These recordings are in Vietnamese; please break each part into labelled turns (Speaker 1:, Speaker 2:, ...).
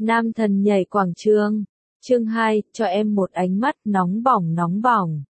Speaker 1: Nam thần nhảy quảng trường. Chương 2, cho em một ánh mắt nóng bỏng nóng bỏng.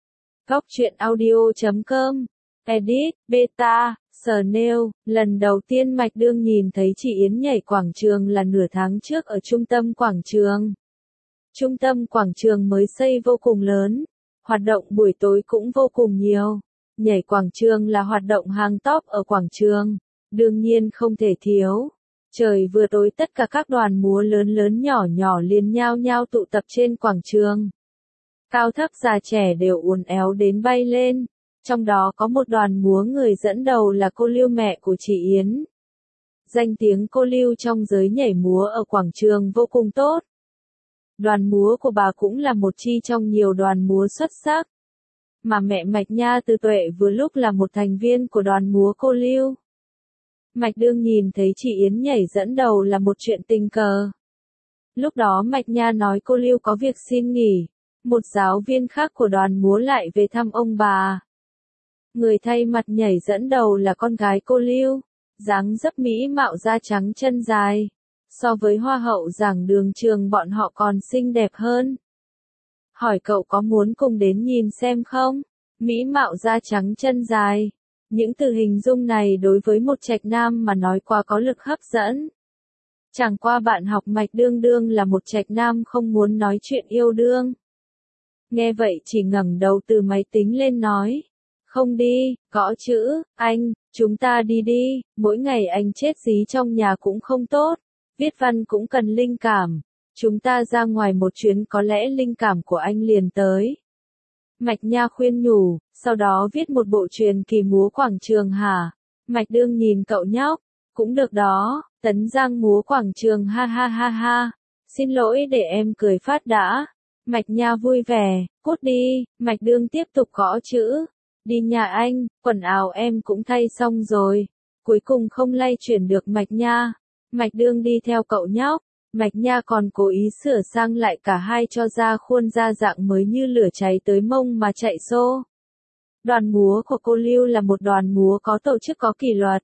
Speaker 1: Góc truyện audio.com. Edit, Beta, Snail. Lần đầu tiên Mạch Đương nhìn thấy chị Yến nhảy quảng trường là nửa tháng trước ở trung tâm quảng trường. Trung tâm quảng trường mới xây vô cùng lớn. Hoạt động buổi tối cũng vô cùng nhiều. Nhảy quảng trường là hoạt động hàng top ở quảng trường. Đương nhiên không thể thiếu. Trời vừa tối tất cả các đoàn múa lớn lớn nhỏ nhỏ liền nhao nhao tụ tập trên quảng trường. Cao thấp già trẻ đều uốn éo đến bay lên. Trong đó có một đoàn múa người dẫn đầu là cô Lưu, mẹ của chị Yến. Danh tiếng cô Lưu trong giới nhảy múa ở quảng trường vô cùng tốt. Đoàn múa của bà cũng là một chi trong nhiều đoàn múa xuất sắc. Mà mẹ Mạch Nha Từ Tuệ vừa lúc là một thành viên của đoàn múa cô Lưu. Mạch Đương nhìn thấy chị Yến nhảy dẫn đầu là một chuyện tình cờ. Lúc đó Mạch Nha nói cô Lưu có việc xin nghỉ. Một giáo viên khác của đoàn múa lại về thăm ông bà. Người thay mặt nhảy dẫn đầu là con gái cô Lưu. Dáng dấp mỹ mạo da trắng chân dài. So với hoa hậu giảng đường trường bọn họ còn xinh đẹp hơn. Hỏi cậu có muốn cùng đến nhìn xem không? Mỹ mạo da trắng chân dài. Những từ hình dung này đối với một trạch nam mà nói quá có lực hấp dẫn. Chẳng qua bạn học Mạch Đương đương là một trạch nam không muốn nói chuyện yêu đương. Nghe vậy chỉ ngẩng đầu từ máy tính lên nói. Không đi, gõ chữ, anh, chúng ta đi đi, mỗi ngày anh chết dí trong nhà cũng không tốt. Viết văn cũng cần linh cảm. Chúng ta ra ngoài một chuyến có lẽ linh cảm của anh liền tới. Mạch Nha khuyên nhủ, sau đó viết một bộ truyền kỳ múa quảng trường hả? Mạch Đương nhìn cậu nhóc, cũng được đó, Tấn Giang múa quảng trường ha ha ha ha. Xin lỗi để em cười phát đã. Mạch Nha vui vẻ, cút đi, Mạch Đương tiếp tục gõ chữ. Đi nhà anh, quần áo em cũng thay xong rồi. Cuối cùng không lay chuyển được Mạch Nha. Mạch Đương đi theo cậu nhóc. Mạch Nha còn cố ý sửa sang lại cả hai cho ra khuôn ra dạng mới như lửa cháy tới mông mà chạy xô. Đoàn múa của cô Lưu là một đoàn múa có tổ chức có kỷ luật.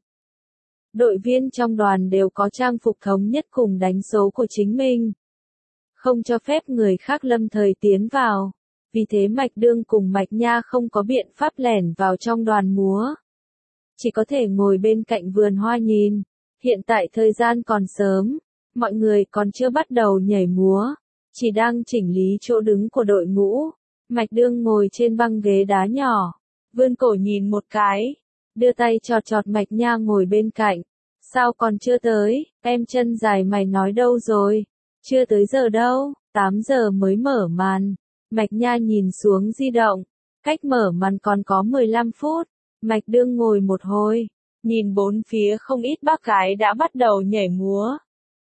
Speaker 1: Đội viên trong đoàn đều có trang phục thống nhất cùng đánh số của chính mình. Không cho phép người khác lâm thời tiến vào. Vì thế Mạch Đương cùng Mạch Nha không có biện pháp lẻn vào trong đoàn múa. Chỉ có thể ngồi bên cạnh vườn hoa nhìn. Hiện tại thời gian còn sớm. Mọi người còn chưa bắt đầu nhảy múa, chỉ đang chỉnh lý chỗ đứng của đội ngũ. Mạch Đương ngồi trên băng ghế đá nhỏ, vươn cổ nhìn một cái, đưa tay chọt chọt Mạch Nha ngồi bên cạnh. Sao còn chưa tới, em chân dài mày nói đâu rồi? Chưa tới giờ đâu, 8 giờ mới mở màn. Mạch Nha nhìn xuống di động, cách mở màn còn có 15 phút. Mạch Đương ngồi một hồi, nhìn bốn phía không ít bác gái đã bắt đầu nhảy múa.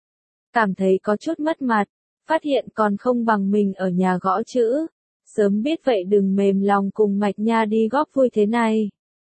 Speaker 1: Cảm thấy có chút mất mặt, phát hiện còn không bằng mình ở nhà gõ chữ. Sớm biết vậy đừng mềm lòng cùng Mạch Nha đi góp vui thế này.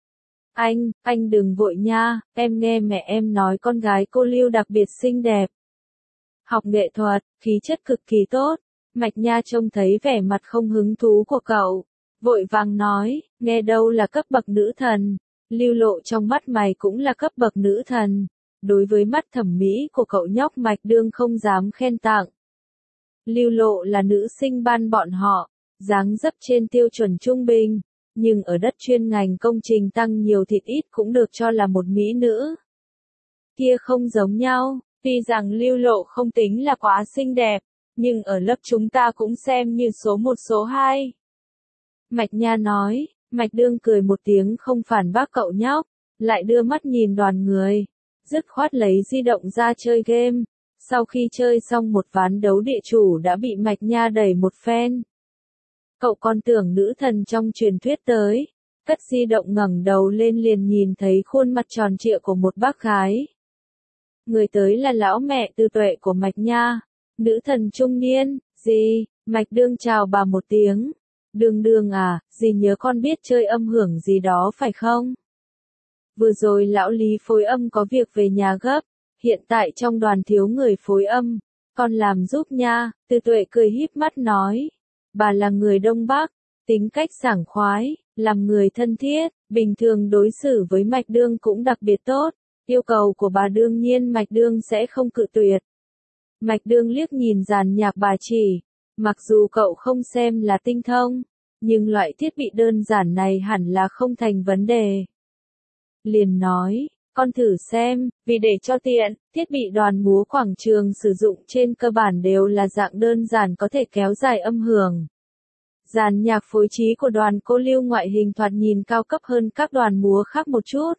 Speaker 1: Anh đừng vội nha, em nghe mẹ em nói con gái cô Lưu đặc biệt xinh đẹp. Học nghệ thuật, khí chất cực kỳ tốt. Mạch Nha trông thấy vẻ mặt không hứng thú của cậu. Vội vàng nói, nghe đâu là cấp bậc nữ thần. Lưu Lộ trong mắt mày cũng là cấp bậc nữ thần. Đối với mắt thẩm mỹ của cậu nhóc Mạch Đương không dám khen tặng. Lưu Lộ là nữ sinh ban bọn họ, dáng dấp trên tiêu chuẩn trung bình, nhưng ở đất chuyên ngành công trình tăng nhiều thịt ít cũng được cho là một mỹ nữ. Kia không giống nhau, tuy rằng Lưu Lộ không tính là quá xinh đẹp, nhưng ở lớp chúng ta cũng xem như số 1 số 2. Mạch Nha nói, Mạch Đương cười một tiếng không phản bác cậu nhóc, lại đưa mắt nhìn đoàn người. Dứt khoát lấy di động ra chơi game. Sau khi chơi xong một ván đấu địa chủ đã bị Mạch Nha đẩy một phen. Cậu còn tưởng nữ thần trong truyền thuyết tới. Cất di động ngẩng đầu lên liền nhìn thấy khuôn mặt tròn trịa của một bác gái. Người tới là lão mẹ Từ Tuệ của Mạch Nha. Nữ thần trung niên, dì, Mạch Đương chào bà một tiếng. Đương à, dì nhớ con biết chơi âm hưởng gì đó phải không? Vừa rồi lão Lý phối âm có việc về nhà gấp, hiện tại trong đoàn thiếu người phối âm, con làm giúp nha. Từ Tuệ cười híp mắt nói, bà là người Đông Bắc, tính cách sảng khoái, làm người thân thiết, bình thường đối xử với Mạch Đương cũng đặc biệt tốt, yêu cầu của bà đương nhiên Mạch Đương sẽ không cự tuyệt. Mạch Đương liếc nhìn dàn nhạc bà chỉ. Mặc dù cậu không xem là tinh thông, nhưng loại thiết bị đơn giản này hẳn là không thành vấn đề. Liền nói, con thử xem, vì để cho tiện, thiết bị đoàn múa quảng trường sử dụng trên cơ bản đều là dạng đơn giản có thể kéo dài âm hưởng. Dàn nhạc phối trí của đoàn cô Lưu ngoại hình thoạt nhìn cao cấp hơn các đoàn múa khác một chút.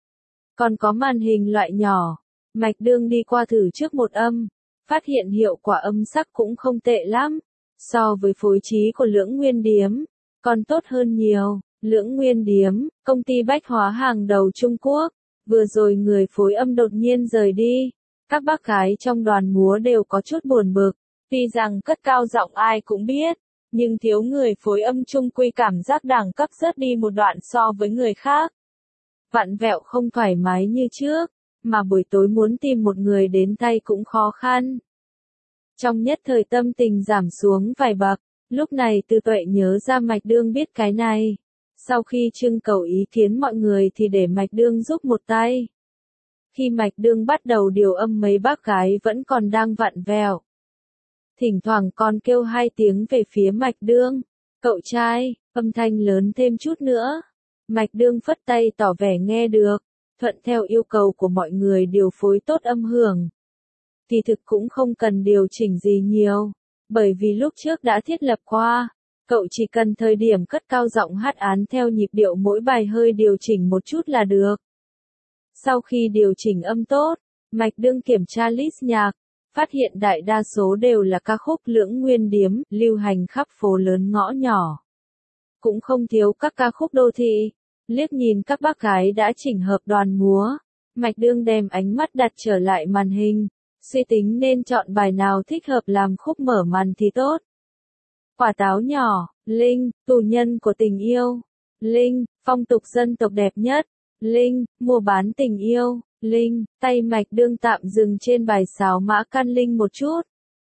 Speaker 1: Còn có màn hình loại nhỏ, Mạch Đương đi qua thử trước một âm, phát hiện hiệu quả âm sắc cũng không tệ lắm. So với phối trí của Lưỡng Nguyên Điếm, còn tốt hơn nhiều. Lưỡng Nguyên Điếm, công ty bách hóa hàng đầu Trung Quốc, vừa rồi người phối âm đột nhiên rời đi. Các bác gái trong đoàn múa đều có chút buồn bực, tuy rằng cất cao giọng ai cũng biết, nhưng thiếu người phối âm chung quy cảm giác đẳng cấp rớt đi một đoạn so với người khác. Vặn vẹo không thoải mái như trước, mà buổi tối muốn tìm một người đến tay cũng khó khăn. Trong nhất thời tâm tình giảm xuống vài bậc, lúc này Tư Tuệ nhớ ra Mạch Đương biết cái này. Sau khi trưng cầu ý kiến mọi người thì để Mạch Đương giúp một tay. Khi Mạch Đương bắt đầu điều âm mấy bác gái vẫn còn đang vặn vẹo. Thỉnh thoảng còn kêu hai tiếng về phía Mạch Đương. Cậu trai, âm thanh lớn thêm chút nữa. Mạch Đương phất tay tỏ vẻ nghe được, thuận theo yêu cầu của mọi người điều phối tốt âm hưởng. Kỳ thực cũng không cần điều chỉnh gì nhiều, bởi vì lúc trước đã thiết lập qua, cậu chỉ cần thời điểm cất cao giọng hát án theo nhịp điệu mỗi bài hơi điều chỉnh một chút là được. Sau khi điều chỉnh âm tốt, Mạch Đương kiểm tra list nhạc, phát hiện đại đa số đều là ca khúc Lưỡng Nguyên Điếm, lưu hành khắp phố lớn ngõ nhỏ. Cũng không thiếu các ca khúc đô thị. Liếc nhìn các bác gái đã chỉnh hợp đoàn múa, Mạch Đương đem ánh mắt đặt trở lại màn hình, suy tính nên chọn bài nào thích hợp làm khúc mở màn thì tốt. Quả táo nhỏ, Linh, tù nhân của tình yêu, Linh, phong tục dân tộc đẹp nhất, Linh, mua bán tình yêu, Linh, tay Mạch Đương tạm dừng trên bài sáo Mã Can Linh một chút.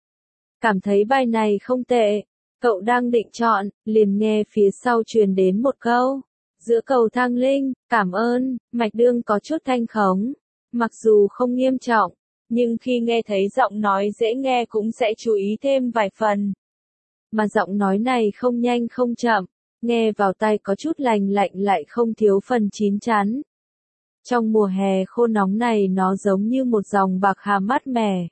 Speaker 1: Cảm thấy bài này không tệ, cậu đang định chọn, liền nghe phía sau truyền đến một câu. Giữa cầu thang Linh, cảm ơn, Mạch Đương có chút thanh khống. Mặc dù không nghiêm trọng, nhưng khi nghe thấy giọng nói dễ nghe cũng sẽ chú ý thêm vài phần. Mà giọng nói này không nhanh không chậm, nghe vào tai có chút lành lạnh lại không thiếu phần chín chắn. Trong mùa hè khô nóng này nó giống như một dòng bạc hà mát mẻ.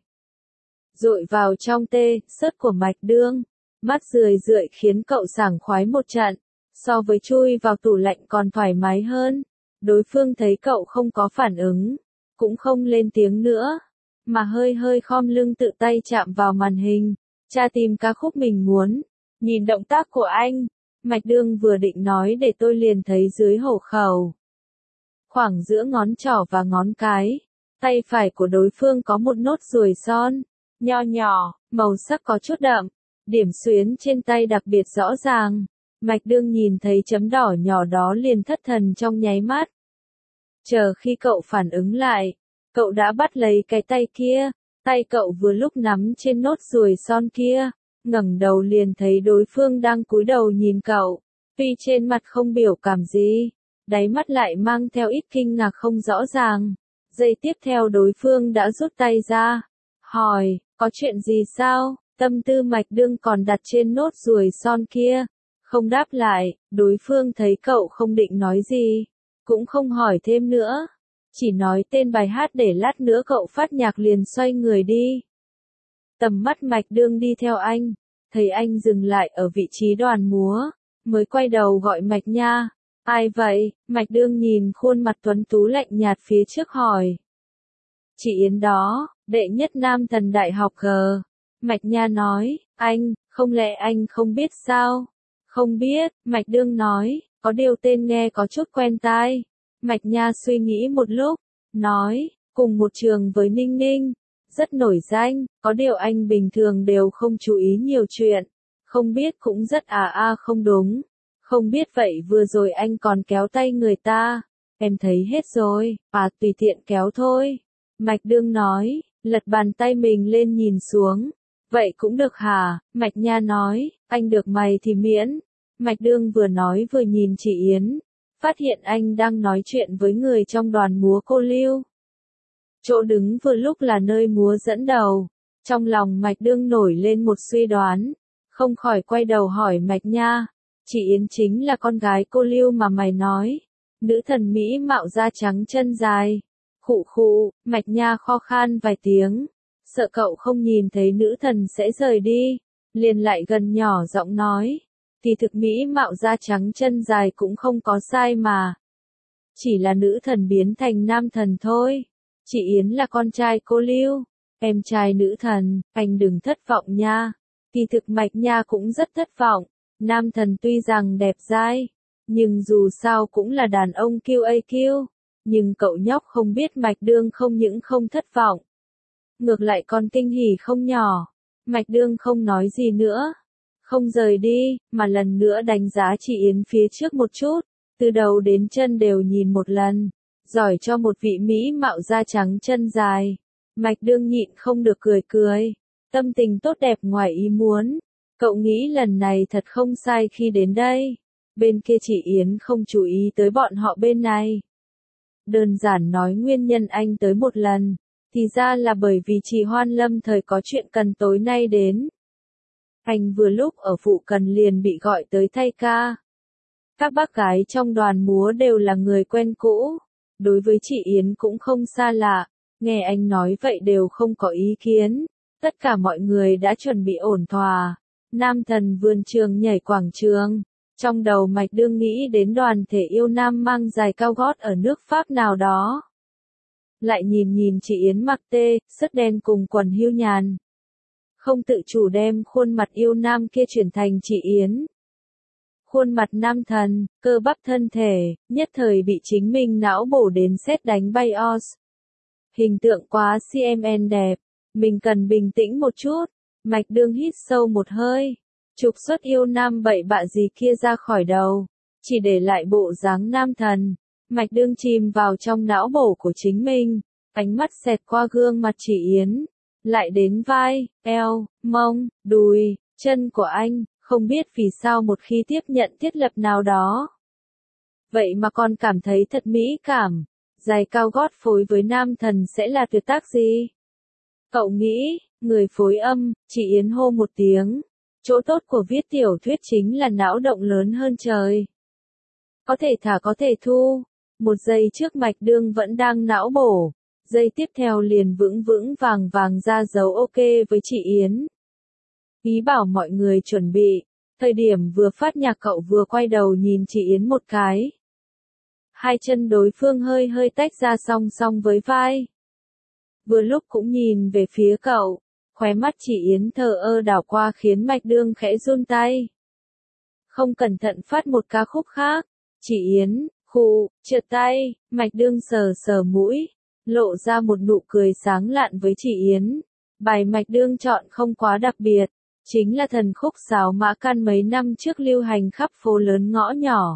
Speaker 1: Dội vào trong tê, sớt của Mạch Đương, mắt rười rượi khiến cậu sảng khoái một trận. So với chui vào tủ lạnh còn thoải mái hơn. Đối phương thấy cậu không có phản ứng, cũng không lên tiếng nữa, mà hơi hơi khom lưng tự tay chạm vào màn hình, tra tìm ca khúc mình muốn. Nhìn động tác của anh, Mạch Đương vừa định nói để tôi liền thấy dưới hổ khẩu. Khoảng giữa ngón trỏ và ngón cái, tay phải của đối phương có một nốt ruồi son, nho nhỏ, màu sắc có chút đậm, điểm xuyến trên tay đặc biệt rõ ràng. Mạch Đương nhìn thấy chấm đỏ nhỏ đó liền thất thần trong nháy mắt. Chờ khi cậu phản ứng lại, cậu đã bắt lấy cái tay kia, tay cậu vừa lúc nắm trên nốt ruồi son kia, ngẩng đầu liền thấy đối phương đang cúi đầu nhìn cậu, tuy trên mặt không biểu cảm gì, đáy mắt lại mang theo ít kinh ngạc không rõ ràng. Giây tiếp theo đối phương đã rút tay ra, hỏi, có chuyện gì sao? Tâm tư Mạch Đương còn đặt trên nốt ruồi son kia. Không đáp lại, đối phương thấy cậu không định nói gì, cũng không hỏi thêm nữa, chỉ nói tên bài hát để lát nữa cậu phát nhạc liền xoay người đi. Tầm mắt Mạch Đương đi theo anh, thấy anh dừng lại ở vị trí đoàn múa, mới quay đầu gọi Mạch Nha. Ai vậy? Mạch Đương nhìn khuôn mặt tuấn tú lạnh nhạt phía trước hỏi. Chị Yến đó, đệ nhất nam thần đại học G. Mạch Nha nói, anh, không lẽ anh không biết sao? Không biết, Mạch Đương nói, có điều tên nghe có chút quen tai. Mạch Nha suy nghĩ một lúc, nói, cùng một trường với Ninh Ninh, rất nổi danh, có điều anh bình thường đều không chú ý nhiều chuyện, không biết cũng rất không đúng. Không biết vậy vừa rồi anh còn kéo tay người ta, em thấy hết rồi, tùy tiện kéo thôi. Mạch Đương nói, lật bàn tay mình lên nhìn xuống. Vậy cũng được hả? Mạch Nha nói, anh được mày thì miễn. Mạch Đương vừa nói vừa nhìn chị Yến, phát hiện anh đang nói chuyện với người trong đoàn múa cô Lưu. Chỗ đứng vừa lúc là nơi múa dẫn đầu, Trong lòng Mạch Đương nổi lên một suy đoán, không khỏi quay đầu hỏi Mạch Nha, chị Yến chính là con gái cô Lưu mà mày nói, nữ thần Mỹ mạo da trắng chân dài. Khụ khụ, Mạch Nha kho khan vài tiếng, sợ cậu không nhìn thấy nữ thần sẽ rời đi, liền lại gần nhỏ giọng nói, thì thực Mỹ mạo da trắng chân dài cũng không có sai mà. Chỉ là nữ thần biến thành nam thần thôi. Chị Yến là con trai cô Lưu, em trai nữ thần, anh đừng thất vọng nha. Kỳ thực Mạch Nha cũng rất thất vọng, nam thần tuy rằng đẹp dai, nhưng dù sao cũng là đàn ông QAQ. Nhưng cậu nhóc không biết Mạch Đương không những không thất vọng, ngược lại còn kinh hỉ không nhỏ. Mạch Đương không nói gì nữa, không rời đi, mà lần nữa đánh giá chị Yến phía trước một chút, từ đầu đến chân đều nhìn một lần, giỏi cho một vị Mỹ mạo da trắng chân dài. Mạch Đương nhịn không được cười cười, tâm tình tốt đẹp ngoài ý muốn. Cậu nghĩ lần này thật không sai khi đến đây. Bên kia chị Yến không chú ý tới bọn họ bên này. Đơn giản nói nguyên nhân anh tới một lần, thì ra là bởi vì chị Hoan Lâm thời có chuyện cần tối nay đến. Anh vừa lúc ở phụ cận liền bị gọi tới thay ca. Các bác gái trong đoàn múa đều là người quen cũ, đối với chị Yến cũng không xa lạ, nghe anh nói vậy đều không có ý kiến, tất cả mọi người đã chuẩn bị ổn thỏa. Nam thần vườn trường nhảy quảng trường, trong đầu Mạch Đương nghĩ đến đoàn thể yêu nam mang giày cao gót ở nước Pháp nào đó. Lại nhìn chị Yến mặc tê, sứt đen cùng quần hưu nhàn. Không tự chủ đem khuôn mặt yêu nam kia chuyển thành chị Yến. Khuôn mặt nam thần, cơ bắp thân thể, nhất thời bị chính mình não bổ đến sét đánh bay os. Hình tượng quá CMN đẹp, mình cần bình tĩnh một chút. Mạch Đương hít sâu một hơi, trục xuất yêu nam bậy bạ gì kia ra khỏi đầu, chỉ để lại bộ dáng nam thần. Mạch Đương chìm vào trong não bổ của chính mình, ánh mắt xẹt qua gương mặt chị Yến, lại đến vai, eo, mông, đùi, chân của anh, không biết vì sao một khi tiếp nhận thiết lập nào đó. Vậy mà còn cảm thấy thật mỹ cảm, giày cao gót phối với nam thần sẽ là tuyệt tác gì? Cậu nghĩ, người phối âm, chị Yến hô một tiếng. Chỗ tốt của viết tiểu thuyết chính là não động lớn hơn trời. Có thể thả có thể thu. Một giây trước Mạch Đương vẫn đang não bổ. Giây tiếp theo liền vững vững vàng vàng ra dấu ok với chị Yến. Ý bảo mọi người chuẩn bị. Thời điểm vừa phát nhạc cậu vừa quay đầu nhìn chị Yến một cái. Hai chân đối phương hơi hơi tách ra song song với vai. Vừa lúc cũng nhìn về phía cậu, khóe mắt chị Yến thờ ơ đảo qua khiến Mạch Đương khẽ run tay. Không cẩn thận phát một ca khúc khác, chị Yến, khụ, trượt tay, Mạch Đương sờ sờ mũi, lộ ra một nụ cười sáng lạn với chị Yến. Bài Mạch Đương chọn không quá đặc biệt, chính là thần khúc Sáo Mã Can mấy năm trước lưu hành khắp phố lớn ngõ nhỏ.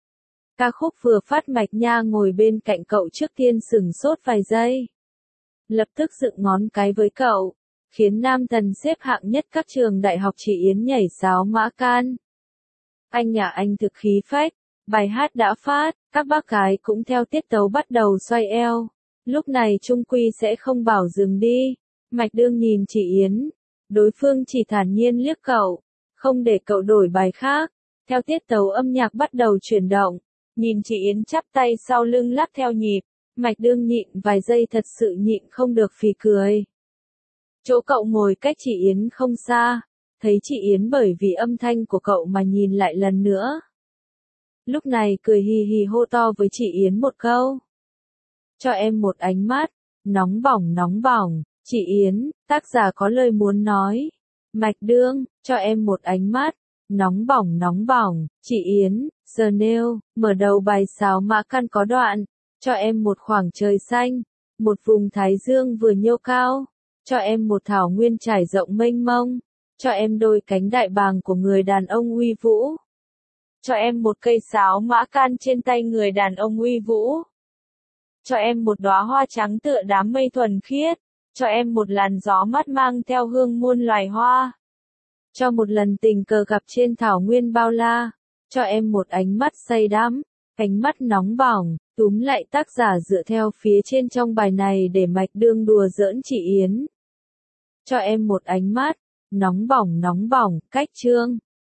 Speaker 1: Ca khúc vừa phát Mạch Nha ngồi bên cạnh cậu trước tiên sửng sốt vài giây. Lập tức dựng ngón cái với cậu, khiến nam thần xếp hạng nhất các trường đại học chị Yến nhảy Sáo Mã Can. Anh nhà anh thực khí phách, bài hát đã phát, các bác gái cũng theo tiết tấu bắt đầu xoay eo. Lúc này trung quy sẽ không bảo dừng đi. Mạch Đương nhìn chị Yến, đối phương chỉ thản nhiên liếc cậu, không để cậu đổi bài khác. Theo tiết tấu âm nhạc bắt đầu chuyển động, nhìn chị Yến chắp tay sau lưng lắc theo nhịp. Mạch Đương nhịn vài giây thật sự nhịn không được phì cười. Chỗ cậu ngồi cách chị Yến không xa, thấy chị Yến bởi vì âm thanh của cậu mà nhìn lại lần nữa. Lúc này cười hì hì hô to với chị Yến một câu. Cho em một ánh mắt, nóng bỏng, chị Yến, tác giả có lời muốn nói. Mạch Đương, cho em một ánh mắt, nóng bỏng, chị Yến, Chanel, mở đầu bài Sáo Mã Can có đoạn. Cho em một khoảng trời xanh, một vùng thái dương vừa nhô cao, cho em một thảo nguyên trải rộng mênh mông, cho em đôi cánh đại bàng của người đàn ông uy vũ. Cho em một cây sáo mã can trên tay người đàn ông uy vũ. Cho em một đóa hoa trắng tựa đám mây thuần khiết, cho em một làn gió mát mang theo hương muôn loài hoa. Cho một lần tình cờ gặp trên thảo nguyên bao la, cho em một ánh mắt say đắm, ánh mắt nóng bỏng. Túm lại tác giả dựa theo phía trên trong bài này để Mạch Đương đùa giỡn chị Yến. cho em một ánh mắt, nóng bỏng, cách chương.